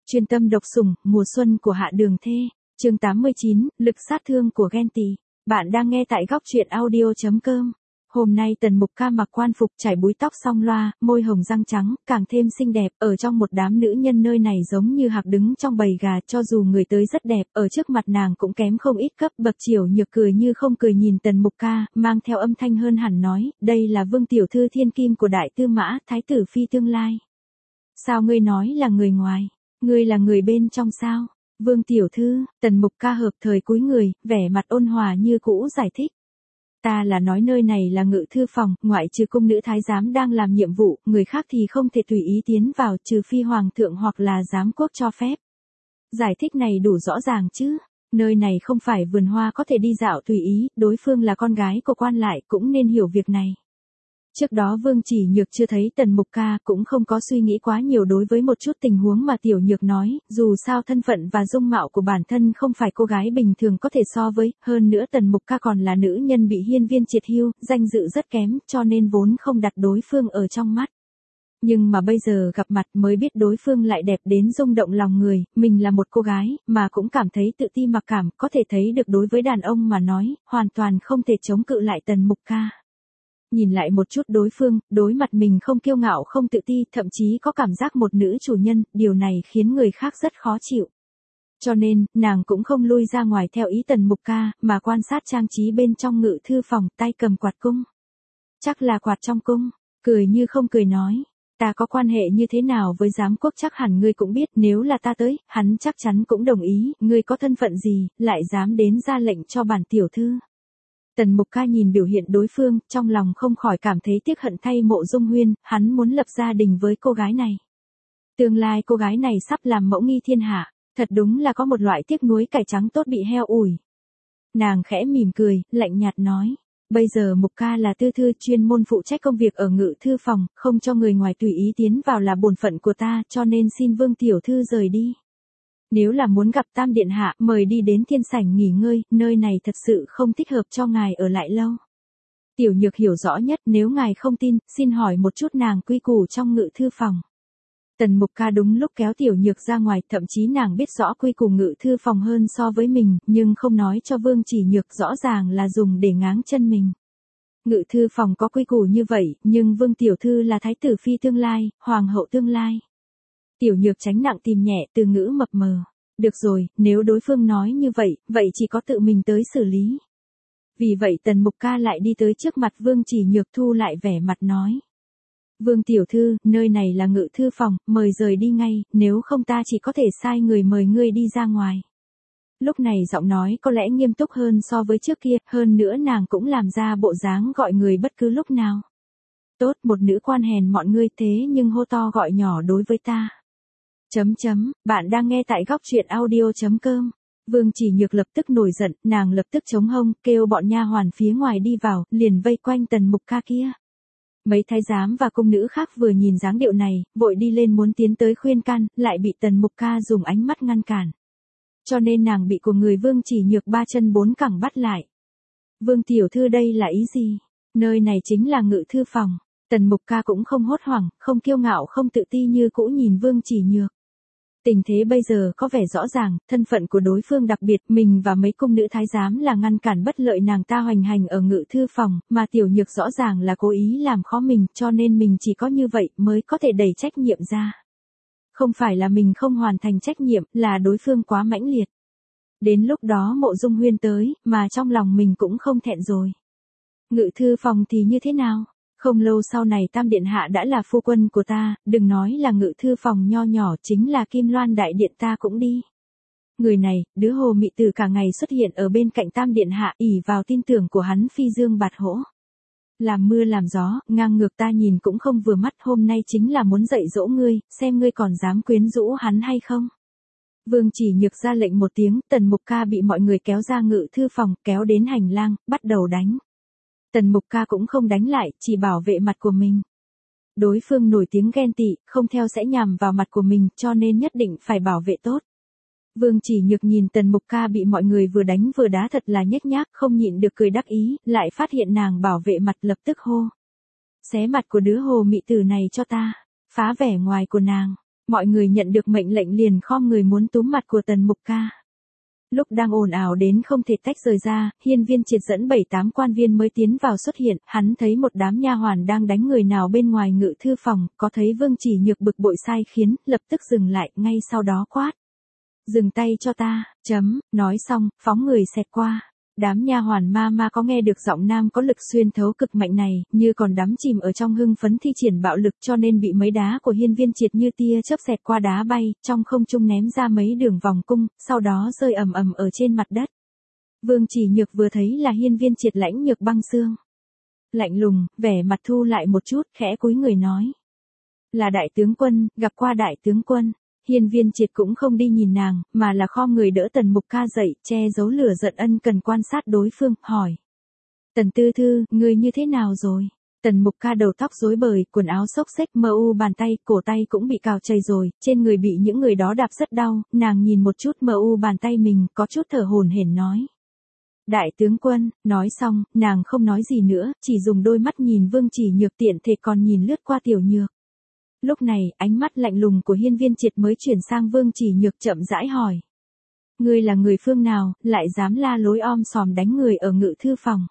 Chuyên tâm độc sủng, mùa xuân của Hạ Đường Thê. Chương 89, lực sát thương của ghen tị. Bạn đang nghe tại góc truyện audio.com. Hôm nay Tần Mục Ca mặc quan phục, chải búi tóc song loa, môi hồng răng trắng, càng thêm xinh đẹp, ở trong một đám nữ nhân nơi này giống như hạc đứng trong bầy gà, cho dù người tới rất đẹp, ở trước mặt nàng cũng kém không ít cấp bậc. Chiểu Nhược cười như không cười nhìn Tần Mục Ca, mang theo âm thanh hơn hẳn nói, đây là Vương tiểu thư thiên kim của Đại Tư Mã, thái tử phi tương lai. Sao ngươi nói là người ngoài? Ngươi là người bên trong sao? Vương tiểu thư, Tần Mục Ca hợp thời cúi người, vẻ mặt ôn hòa như cũ giải thích. Ta là nói nơi này là ngự thư phòng, ngoại trừ cung nữ thái giám đang làm nhiệm vụ, người khác thì không thể tùy ý tiến vào, trừ phi hoàng thượng hoặc là giám quốc cho phép. Giải thích này đủ rõ ràng chứ? Nơi này không phải vườn hoa có thể đi dạo tùy ý, đối phương là con gái của quan lại cũng nên hiểu việc này. Trước đó Vương Chỉ Nhược chưa thấy Tần Mục Ca, cũng không có suy nghĩ quá nhiều đối với một chút tình huống mà Tiểu Nhược nói, dù sao thân phận và dung mạo của bản thân không phải cô gái bình thường có thể so với, hơn nữa Tần Mục Ca còn là nữ nhân bị hiên viên triệt hưu, danh dự rất kém, cho nên vốn không đặt đối phương ở trong mắt. Nhưng mà bây giờ gặp mặt mới biết đối phương lại đẹp đến rung động lòng người, mình là một cô gái, mà cũng cảm thấy tự ti mặc cảm, có thể thấy được đối với đàn ông mà nói, hoàn toàn không thể chống cự lại Tần Mục Ca. Nhìn lại một chút đối phương, đối mặt mình không kiêu ngạo không tự ti, thậm chí có cảm giác một nữ chủ nhân, điều này khiến người khác rất khó chịu. Cho nên, nàng cũng không lui ra ngoài theo ý Tần Mục Ca, mà quan sát trang trí bên trong ngự thư phòng, tay cầm quạt cung. Chắc là quạt trong cung, cười như không cười nói. Ta có quan hệ như thế nào với giám quốc chắc hẳn ngươi cũng biết, nếu là ta tới, hắn chắc chắn cũng đồng ý, ngươi có thân phận gì, lại dám đến ra lệnh cho bản tiểu thư. Tần Mục Ca nhìn biểu hiện đối phương, trong lòng không khỏi cảm thấy tiếc hận thay Mộ Dung Huyên, hắn muốn lập gia đình với cô gái này. Tương lai cô gái này sắp làm mẫu nghi thiên hạ, thật đúng là có một loại tiếc nuối cải trắng tốt bị heo ủi. Nàng khẽ mỉm cười, lạnh nhạt nói, bây giờ Mục Ca là tư thư chuyên môn phụ trách công việc ở ngự thư phòng, không cho người ngoài tùy ý tiến vào là bổn phận của ta, cho nên xin Vương tiểu thư rời đi. Nếu là muốn gặp Tam Điện Hạ, mời đi đến thiên sảnh nghỉ ngơi, nơi này thật sự không thích hợp cho ngài ở lại lâu. Tiểu Nhược hiểu rõ nhất, nếu ngài không tin, xin hỏi một chút nàng quy củ trong ngự thư phòng. Tần Mục Ca đúng lúc kéo Tiểu Nhược ra ngoài, thậm chí nàng biết rõ quy củ ngự thư phòng hơn so với mình, nhưng không nói cho Vương Chỉ Nhược, rõ ràng là dùng để ngáng chân mình. Ngự thư phòng có quy củ như vậy, nhưng Vương tiểu thư là thái tử phi tương lai, hoàng hậu tương lai. Tiểu Nhược tránh nặng tìm nhẹ, từ ngữ mập mờ. Được rồi, nếu đối phương nói như vậy, vậy chỉ có tự mình tới xử lý. Vì vậy Tần Mục Ca lại đi tới trước mặt Vương Chỉ Nhược, thu lại vẻ mặt nói. Vương tiểu thư, nơi này là ngự thư phòng, mời rời đi ngay, nếu không ta chỉ có thể sai người mời ngươi đi ra ngoài. Lúc này giọng nói có lẽ nghiêm túc hơn so với trước kia, hơn nữa nàng cũng làm ra bộ dáng gọi người bất cứ lúc nào. Tốt, một nữ quan hèn mọn ngươi thế nhưng hô to gọi nhỏ đối với ta. Bạn đang nghe tại góc truyện audio.com. Vương Chỉ Nhược lập tức nổi giận, nàng lập tức chống hông, kêu bọn nha hoàn phía ngoài đi vào, liền vây quanh Tần Mục Ca kia. Mấy thái giám và cung nữ khác vừa nhìn dáng điệu này, vội đi lên muốn tiến tới khuyên can, lại bị Tần Mục Ca dùng ánh mắt ngăn cản. Cho nên nàng bị của người Vương Chỉ Nhược ba chân bốn cẳng bắt lại. Vương tiểu thư đây là ý gì? Nơi này chính là ngự thư phòng. Tần Mục Ca cũng không hốt hoảng, không kiêu ngạo không tự ti như cũ nhìn Vương Chỉ Nhược. Tình thế bây giờ có vẻ rõ ràng, thân phận của đối phương đặc biệt, mình và mấy cung nữ thái giám là ngăn cản bất lợi nàng ta hoành hành ở ngự thư phòng, mà Tiểu Nhược rõ ràng là cố ý làm khó mình, cho nên mình chỉ có như vậy mới có thể đẩy trách nhiệm ra. Không phải là mình không hoàn thành trách nhiệm, là đối phương quá mãnh liệt. Đến lúc đó Mộ Dung Huyên tới, mà trong lòng mình cũng không thẹn rồi. Ngự thư phòng thì như thế nào? Không lâu sau này Tam Điện Hạ đã là phu quân của ta, đừng nói là ngự thư phòng nho nhỏ, chính là Kim Loan Đại Điện ta cũng đi. Người này, đứa hồ mị tử cả ngày xuất hiện ở bên cạnh Tam Điện Hạ, ỷ vào tin tưởng của hắn phi dương bạt hỗ. Làm mưa làm gió, ngang ngược ta nhìn cũng không vừa mắt, hôm nay chính là muốn dạy dỗ ngươi, xem ngươi còn dám quyến rũ hắn hay không. Vương Chỉ Nhược ra lệnh một tiếng, Tần Mục Ca bị mọi người kéo ra ngự thư phòng, kéo đến hành lang, bắt đầu đánh. Tần Mục Ca cũng không đánh lại, chỉ bảo vệ mặt của mình. Đối phương nổi tiếng ghen tị, không theo sẽ nhằm vào mặt của mình, cho nên nhất định phải bảo vệ tốt. Vương Chỉ Nhược nhìn Tần Mục Ca bị mọi người vừa đánh vừa đá thật là nhếch nhác, không nhịn được cười đắc ý, lại phát hiện nàng bảo vệ mặt lập tức hô. Xé mặt của đứa hồ mị tử này cho ta, phá vẻ ngoài của nàng. Mọi người nhận được mệnh lệnh liền khom người muốn túm mặt của Tần Mục Ca. Lúc đang ồn ào đến không thể tách rời ra, Hiên Viên Triệt dẫn 7-8 quan viên mới tiến vào xuất hiện, hắn thấy một đám nha hoàn đang đánh người nào bên ngoài ngự thư phòng, có thấy Vương Chỉ Nhược bực bội sai khiến, lập tức dừng lại, ngay sau đó quát. Dừng tay cho ta, nói xong, phóng người xẹt qua. Đám nha hoàn ma có nghe được giọng nam có lực xuyên thấu cực mạnh này, như còn đắm chìm ở trong hưng phấn thi triển bạo lực cho nên bị mấy đá của Hiên Viên Triệt như tia chớp xẹt qua đá bay, trong không trung ném ra mấy đường vòng cung, sau đó rơi ầm ầm ở trên mặt đất. Vương Chỉ Nhược vừa thấy là Hiên Viên Triệt lãnh nhược băng xương. Lạnh lùng, vẻ mặt thu lại một chút, khẽ cúi người nói. Là đại tướng quân, gặp qua đại tướng quân. Hiên Viên Triệt cũng không đi nhìn nàng, mà là khom người đỡ Tần Mục Ca dậy, che giấu lửa giận ân cần quan sát đối phương, hỏi. Tần Tư Thư, ngươi như thế nào rồi? Tần Mục Ca đầu tóc rối bời, quần áo xốc xếch mờ u bàn tay, cổ tay cũng bị cào chảy rồi, trên người bị những người đó đạp rất đau, nàng nhìn một chút mờ u bàn tay mình, có chút thở hổn hển nói. Đại tướng quân, nói xong, nàng không nói gì nữa, chỉ dùng đôi mắt nhìn Vương Chỉ Nhược tiện thể còn nhìn lướt qua Tiểu Nhược. Lúc này, ánh mắt lạnh lùng của Hiên Viên Triệt mới chuyển sang Vương Chỉ Nhược chậm rãi hỏi. Ngươi là người phương nào, lại dám la lối om sòm đánh người ở ngự thư phòng?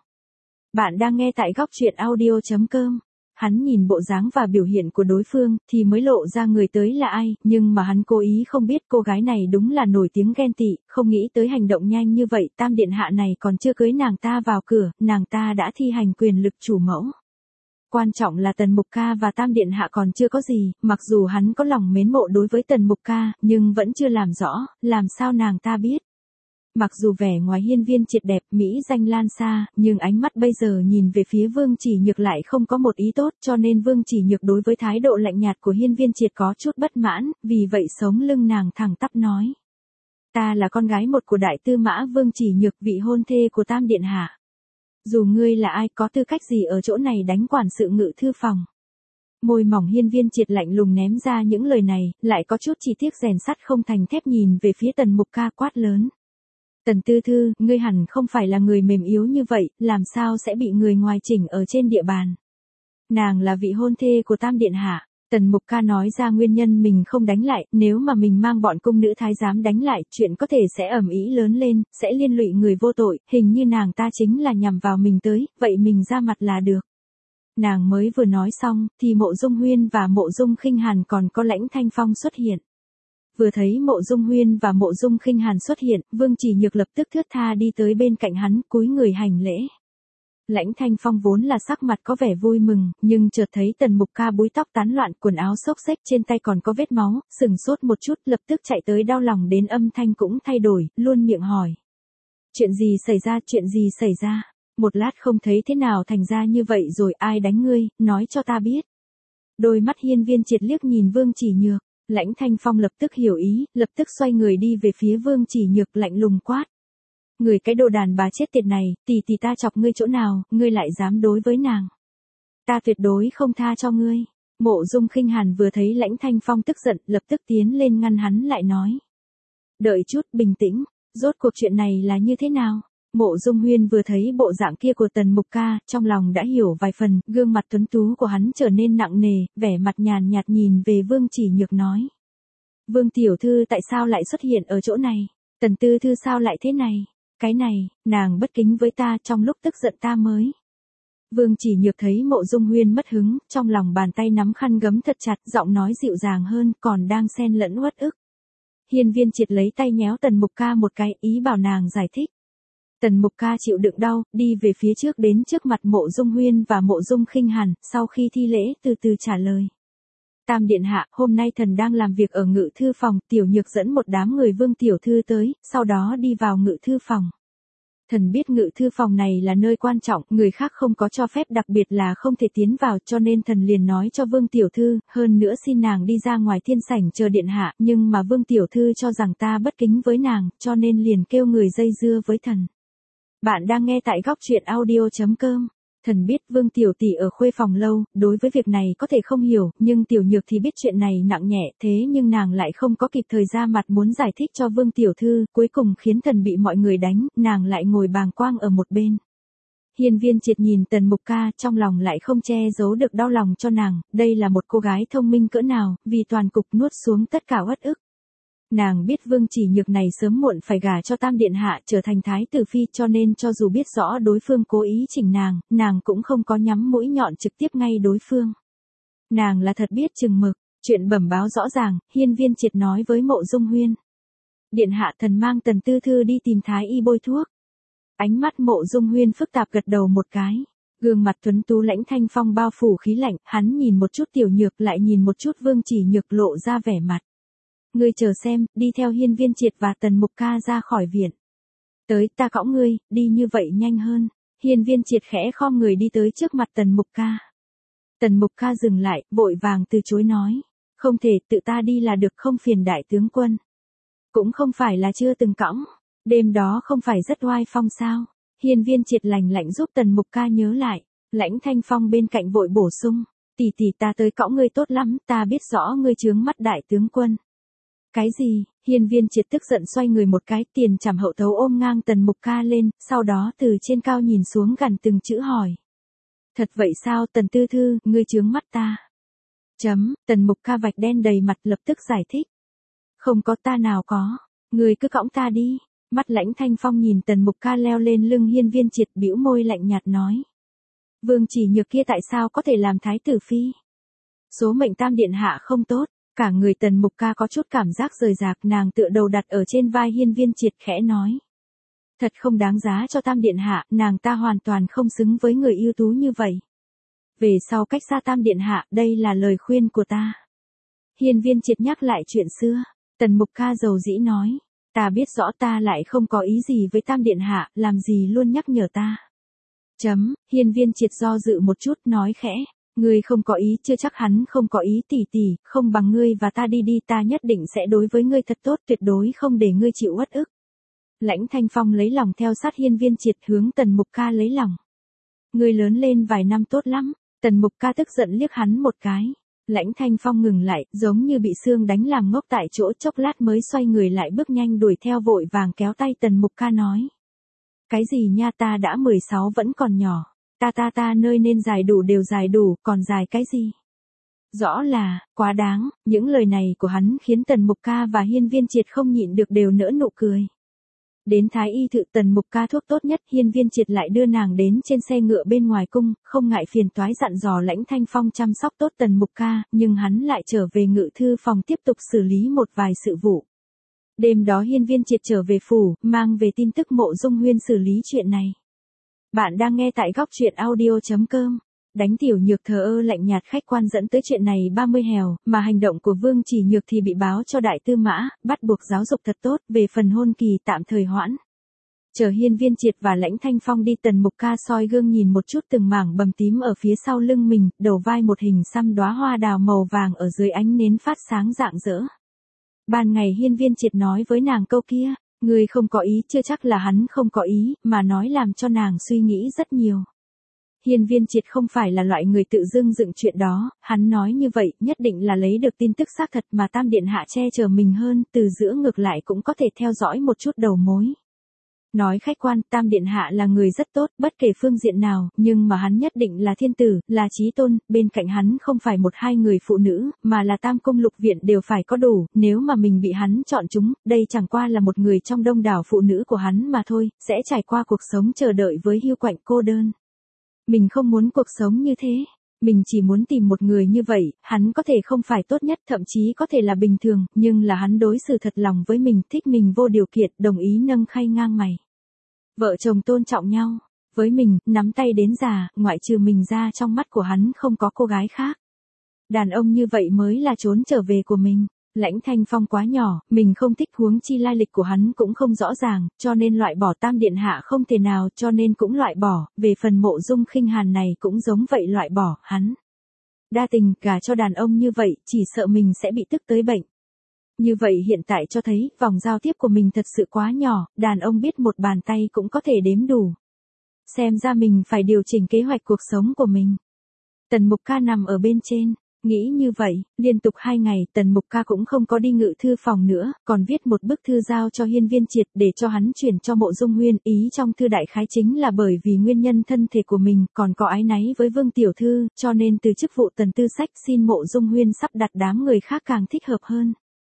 Bạn đang nghe tại góc truyện audio.com. Hắn nhìn bộ dáng và biểu hiện của đối phương, thì mới lộ ra người tới là ai, nhưng mà hắn cố ý không biết cô gái này đúng là nổi tiếng ghen tị, không nghĩ tới hành động nhanh như vậy, Tam Điện Hạ này còn chưa cưới nàng ta vào cửa, nàng ta đã thi hành quyền lực chủ mẫu. Quan trọng là Tần Mục Ca và Tam Điện Hạ còn chưa có gì, mặc dù hắn có lòng mến mộ đối với Tần Mục Ca, nhưng vẫn chưa làm rõ, làm sao nàng ta biết. Mặc dù vẻ ngoài Hiên Viên Triệt đẹp, mỹ danh lan xa, nhưng ánh mắt bây giờ nhìn về phía Vương Chỉ Nhược lại không có một ý tốt, cho nên Vương Chỉ Nhược đối với thái độ lạnh nhạt của Hiên Viên Triệt có chút bất mãn, vì vậy sống lưng nàng thẳng tắp nói. Ta là con gái một của đại tư mã Vương Chỉ Nhược, vị hôn thê của Tam Điện Hạ. Dù ngươi là ai, có tư cách gì ở chỗ này đánh quản sự ngự thư phòng? Môi mỏng Hiên Viên Triệt lạnh lùng ném ra những lời này, lại có chút chi tiết rèn sắt không thành thép nhìn về phía Tần Mục Ca quát lớn. Tần Tư Thư, ngươi hẳn không phải là người mềm yếu như vậy, làm sao sẽ bị người ngoài chỉnh ở trên địa bàn? Nàng là vị hôn thê của Tam Điện Hạ. Tần Mục Ca nói ra nguyên nhân mình không đánh lại, nếu mà mình mang bọn cung nữ thái giám đánh lại, chuyện có thể sẽ ầm ĩ lớn lên, sẽ liên lụy người vô tội, hình như nàng ta chính là nhằm vào mình tới, vậy mình ra mặt là được. Nàng mới vừa nói xong, thì Mộ Dung Huyên và Mộ Dung Khinh Hàn còn có Lãnh Thanh Phong xuất hiện. Vừa thấy Mộ Dung Huyên và Mộ Dung Khinh Hàn xuất hiện, Vương Chỉ Nhược lập tức thướt tha đi tới bên cạnh hắn, cúi người hành lễ. Lãnh Thanh Phong vốn là sắc mặt có vẻ vui mừng, nhưng chợt thấy Tần Mục Ca búi tóc tán loạn, quần áo xốc xếch, trên tay còn có vết máu, sừng sốt một chút, lập tức chạy tới đau lòng đến âm thanh cũng thay đổi, luôn miệng hỏi. Chuyện gì xảy ra? Một lát không thấy thế nào thành ra như vậy rồi, ai đánh ngươi, nói cho ta biết. Đôi mắt Hiên Viên Triệt liếc nhìn Vương Chỉ Nhược, Lãnh Thanh Phong lập tức hiểu ý, lập tức xoay người đi về phía Vương Chỉ Nhược lạnh lùng quát. Người cái đồ đàn bà chết tiệt này, tỷ ta chọc ngươi chỗ nào, ngươi lại dám đối với nàng. Ta tuyệt đối không tha cho ngươi. Mộ Dung Khinh Hàn vừa thấy Lãnh Thanh Phong tức giận, lập tức tiến lên ngăn hắn lại nói. Đợi chút, bình tĩnh, rốt cuộc chuyện này là như thế nào? Mộ Dung Huyên vừa thấy bộ dạng kia của Tần Mục Ca, trong lòng đã hiểu vài phần, gương mặt tuấn tú của hắn trở nên nặng nề, vẻ mặt nhàn nhạt nhìn về Vương Chỉ Nhược nói. Vương tiểu thư tại sao lại xuất hiện ở chỗ này? Tần Tư Thư sao lại thế này? Cái này, nàng bất kính với ta, trong lúc tức giận ta mới. Vương Chỉ Nhược thấy Mộ Dung Huyên mất hứng, trong lòng bàn tay nắm khăn gấm thật chặt, giọng nói dịu dàng hơn, còn đang xen lẫn uất ức. Hiên Viên Triệt lấy tay nhéo Tần Mục Ca một cái, ý bảo nàng giải thích. Tần Mục Ca chịu đựng đau, đi về phía trước đến trước mặt Mộ Dung Huyên và Mộ Dung Khinh Hàn, sau khi thi lễ, từ từ trả lời. Tam Điện Hạ, hôm nay thần đang làm việc ở ngự thư phòng, Tiểu Nhược dẫn một đám người Vương tiểu thư tới, sau đó đi vào ngự thư phòng. Thần biết ngự thư phòng này là nơi quan trọng, người khác không có cho phép, đặc biệt là không thể tiến vào, cho nên thần liền nói cho Vương tiểu thư, hơn nữa xin nàng đi ra ngoài thiên sảnh chờ Điện Hạ, nhưng mà Vương tiểu thư cho rằng ta bất kính với nàng, cho nên liền kêu người dây dưa với thần. Bạn đang nghe tại góc truyện audio.com. Thần biết Vương tiểu tỷ ở khuê phòng lâu, đối với việc này có thể không hiểu, nhưng Tiểu Nhược thì biết chuyện này nặng nhẹ, thế nhưng nàng lại không có kịp thời ra mặt muốn giải thích cho Vương tiểu thư, cuối cùng khiến thần bị mọi người đánh, nàng lại ngồi bàng quang ở một bên. Hiên Viên Triệt nhìn Tần Mục Ca, trong lòng lại không che giấu được đau lòng cho nàng, đây là một cô gái thông minh cỡ nào, vì toàn cục nuốt xuống tất cả uất ức. Nàng biết Vương Chỉ Nhược này sớm muộn phải gả cho Tam Điện Hạ trở thành thái tử phi, cho nên cho dù biết rõ đối phương cố ý chỉnh nàng cũng không có nhắm mũi nhọn trực tiếp ngay đối phương. Nàng là thật biết chừng mực, chuyện bẩm báo rõ ràng, Hiên Viên Triệt nói với Mộ Dung Huyên. Điện hạ thần mang Tần Tư Thư đi tìm thái y bôi thuốc. Ánh mắt Mộ Dung Huyên phức tạp gật đầu một cái. Gương mặt tuấn tú Lãnh Thanh Phong bao phủ khí lạnh, hắn nhìn một chút Tiểu Nhược lại nhìn một chút Vương Chỉ Nhược lộ ra vẻ mặt. Ngươi chờ xem, đi theo Hiên Viên Triệt và Tần Mục Ca ra khỏi viện. Tới, ta cõng ngươi, đi như vậy nhanh hơn. Hiên Viên Triệt khẽ khom người đi tới trước mặt Tần Mục Ca. Tần Mục Ca dừng lại, vội vàng từ chối nói. Không thể, tự ta đi là được, không phiền đại tướng quân. Cũng không phải là chưa từng cõng. Đêm đó không phải rất oai phong sao? Hiên Viên Triệt lạnh lạnh giúp Tần Mục Ca nhớ lại. Lãnh Thanh Phong bên cạnh vội bổ sung. Tỷ tỷ ta tới cõng ngươi tốt lắm, ta biết rõ ngươi chướng mắt đại tướng quân. Cái gì? Hiên Viên Triệt tức giận xoay người một cái, tiền trảm hậu thấu ôm ngang Tần Mục Ca lên, sau đó từ trên cao nhìn xuống gằn từng chữ hỏi. Thật vậy sao Tần Tư Thư, ngươi chướng mắt ta? Tần Mục Ca vạch đen đầy mặt lập tức giải thích. Không có, ta nào có, ngươi cứ cõng ta đi. Mắt Lãnh Thanh Phong nhìn Tần Mục Ca leo lên lưng Hiên Viên Triệt, bĩu môi lạnh nhạt nói. Vương Chỉ Nhược kia tại sao có thể làm thái tử phi? Số mệnh Tam Điện Hạ không tốt. Cả người Tần Mục Ca có chút cảm giác rời rạc, nàng tựa đầu đặt ở trên vai Hiên Viên Triệt khẽ nói. Thật không đáng giá cho Tam Điện Hạ, nàng ta hoàn toàn không xứng với người ưu tú như vậy. Về sau cách xa Tam Điện Hạ, đây là lời khuyên của ta. Hiên Viên Triệt nhắc lại chuyện xưa, Tần Mục Ca dầu dĩ nói. Ta biết rõ ta lại không có ý gì với Tam Điện Hạ, làm gì luôn nhắc nhở ta. Hiên Viên Triệt do dự một chút nói khẽ. Ngươi không có ý, chưa chắc hắn không có ý, tỷ tỷ, không bằng ngươi và ta đi đi, ta nhất định sẽ đối với ngươi thật tốt, tuyệt đối không để ngươi chịu uất ức. Lãnh Thanh Phong lấy lòng theo sát Hiên Viên Triệt hướng Tần Mục Ca lấy lòng. Ngươi lớn lên vài năm tốt lắm. Tần Mục Ca tức giận liếc hắn một cái. Lãnh Thanh Phong ngừng lại, giống như bị xương đánh làm ngốc tại chỗ, chốc lát mới xoay người lại bước nhanh đuổi theo, vội vàng kéo tay Tần Mục Ca nói. Cái gì nha, ta đã 16 vẫn còn nhỏ. Ta nơi nên dài đủ đều dài đủ, còn dài cái gì? Rõ là, quá đáng, những lời này của hắn khiến Tần Mục Ca và Hiên Viên Triệt không nhịn được đều nở nụ cười. Đến thái y thự Tần Mục Ca thuốc tốt nhất, Hiên Viên Triệt lại đưa nàng đến trên xe ngựa bên ngoài cung, không ngại phiền toái dặn dò Lãnh Thanh Phong chăm sóc tốt Tần Mục Ca, nhưng hắn lại trở về ngự thư phòng tiếp tục xử lý một vài sự vụ. Đêm đó Hiên Viên Triệt trở về phủ, mang về tin tức Mộ Dung Huyên xử lý chuyện này. Bạn đang nghe tại góc truyện audio.com. Đánh Tiểu Nhược thờ ơ lạnh nhạt khách quan dẫn tới chuyện này 30 hèo, mà hành động của Vương Chỉ Nhược thì bị báo cho Đại Tư Mã, bắt buộc giáo dục thật tốt, về phần hôn kỳ tạm thời hoãn. Chờ Hiên Viên Triệt và Lãnh Thanh Phong đi, Tần Mục Ca soi gương nhìn một chút từng mảng bầm tím ở phía sau lưng mình, đầu vai một hình xăm đóa hoa đào màu vàng ở dưới ánh nến phát sáng rạng rỡ. Ban ngày Hiên Viên Triệt nói với nàng câu kia. Ngươi không có ý, chưa chắc là hắn không có ý, mà nói làm cho nàng suy nghĩ rất nhiều. Hiên Viên Triệt không phải là loại người tự dưng dựng chuyện đó, hắn nói như vậy nhất định là lấy được tin tức xác thật, mà Tam Điện Hạ che chở mình hơn, từ giữa ngược lại cũng có thể theo dõi một chút đầu mối. Nói khách quan, Tam Điện Hạ là người rất tốt, bất kể phương diện nào, nhưng mà hắn nhất định là thiên tử, là chí tôn, bên cạnh hắn không phải một hai người phụ nữ, mà là tam cung lục viện đều phải có đủ, nếu mà mình bị hắn chọn chúng, đây chẳng qua là một người trong đông đảo phụ nữ của hắn mà thôi, sẽ trải qua cuộc sống chờ đợi với hiu quạnh cô đơn. Mình không muốn cuộc sống như thế. Mình chỉ muốn tìm một người như vậy, hắn có thể không phải tốt nhất, thậm chí có thể là bình thường, nhưng là hắn đối xử thật lòng với mình, thích mình vô điều kiện, đồng ý nâng khay ngang mày. Vợ chồng tôn trọng nhau. Với mình, nắm tay đến già, ngoại trừ mình ra, trong mắt của hắn không có cô gái khác. Đàn ông như vậy mới là trốn trở về của mình. Lãnh Thanh Phong quá nhỏ, mình không thích, huống chi lai lịch của hắn cũng không rõ ràng, cho nên loại bỏ Tam Điện Hạ không thể nào, cho nên cũng loại bỏ, về phần Mộ Dung Khinh Hàn này cũng giống vậy, loại bỏ, hắn đa tình, gả cho đàn ông như vậy, chỉ sợ mình sẽ bị tức tới bệnh. Như vậy hiện tại cho thấy, vòng giao tiếp của mình thật sự quá nhỏ, đàn ông biết một bàn tay cũng có thể đếm đủ. Xem ra mình phải điều chỉnh kế hoạch cuộc sống của mình. Tần Mục Ca nằm ở bên trên. Nghĩ như vậy, liên tục 2 ngày Tần Mục Ca cũng không có đi ngự thư phòng nữa, còn viết một bức thư giao cho Hiên Viên Triệt để cho hắn chuyển cho Mộ Dung Huyên. Ý trong thư đại khái chính là bởi vì nguyên nhân thân thể của mình còn có áy náy với Vương Tiểu Thư, cho nên từ chức vụ Tần Tư Sách xin Mộ Dung Huyên sắp đặt đám người khác càng thích hợp hơn.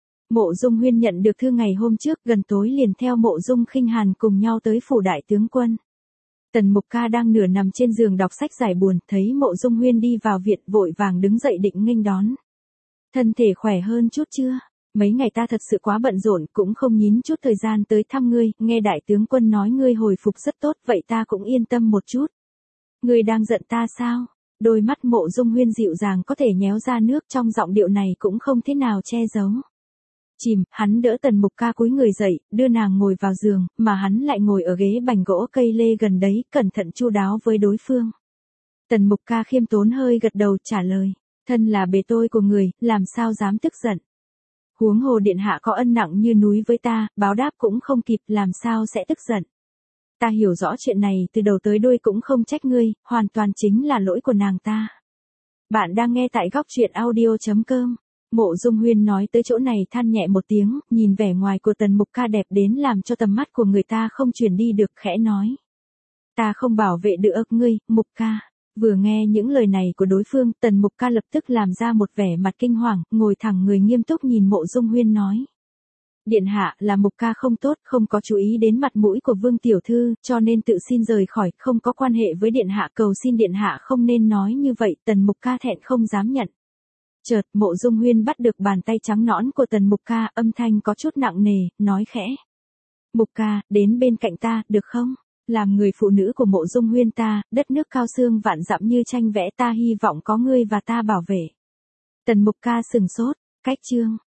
Mộ Dung Huyên nhận được thư ngày hôm trước gần tối liền theo Mộ Dung Khinh Hàn cùng nhau tới phủ đại tướng quân. Tần Mục Ca đang nửa nằm trên giường đọc sách giải buồn, thấy Mộ Dung Huyên đi vào viện vội vàng đứng dậy định nghênh đón. Thân thể khỏe hơn chút chưa? Mấy ngày ta thật sự quá bận rộn, cũng không nhín chút thời gian tới thăm ngươi, nghe đại tướng quân nói ngươi hồi phục rất tốt, vậy ta cũng yên tâm một chút. Ngươi đang giận ta sao? Đôi mắt Mộ Dung Huyên dịu dàng có thể nhéo ra nước, trong giọng điệu này cũng không thế nào che giấu. Chìm, hắn đỡ Tần Mục Ca cúi người dậy, đưa nàng ngồi vào giường, mà hắn lại ngồi ở ghế bành gỗ cây lê gần đấy, cẩn thận chu đáo với đối phương. Tần Mục Ca khiêm tốn hơi gật đầu trả lời, thân là bề tôi của người, làm sao dám tức giận. Huống hồ điện hạ có ân nặng như núi với ta, báo đáp cũng không kịp, làm sao sẽ tức giận. Ta hiểu rõ chuyện này từ đầu tới đuôi cũng không trách ngươi, hoàn toàn chính là lỗi của nàng ta. Bạn đang nghe tại góc truyện audio.com. Mộ Dung Huyên nói tới chỗ này than nhẹ một tiếng, nhìn vẻ ngoài của Tần Mục Ca đẹp đến làm cho tầm mắt của người ta không chuyển đi được, khẽ nói. Ta không bảo vệ được ngươi, Mục Ca. Vừa nghe những lời này của đối phương, Tần Mục Ca lập tức làm ra một vẻ mặt kinh hoàng, ngồi thẳng người nghiêm túc nhìn Mộ Dung Huyên nói. Điện hạ, là Mục Ca không tốt, không có chú ý đến mặt mũi của Vương Tiểu Thư, cho nên tự xin rời khỏi, không có quan hệ với điện hạ, cầu xin điện hạ không nên nói như vậy. Tần Mục Ca thẹn không dám nhận. Chợt, Mộ Dung Huyên bắt được bàn tay trắng nõn của Tần Mục Ca, âm thanh có chút nặng nề, nói khẽ. Mục Ca, đến bên cạnh ta, được không? Làm người phụ nữ của Mộ Dung Huyên ta, đất nước cao xương vạn dặm như tranh vẽ, ta hy vọng có ngươi và ta bảo vệ. Tần Mục Ca sừng sốt, cách chương.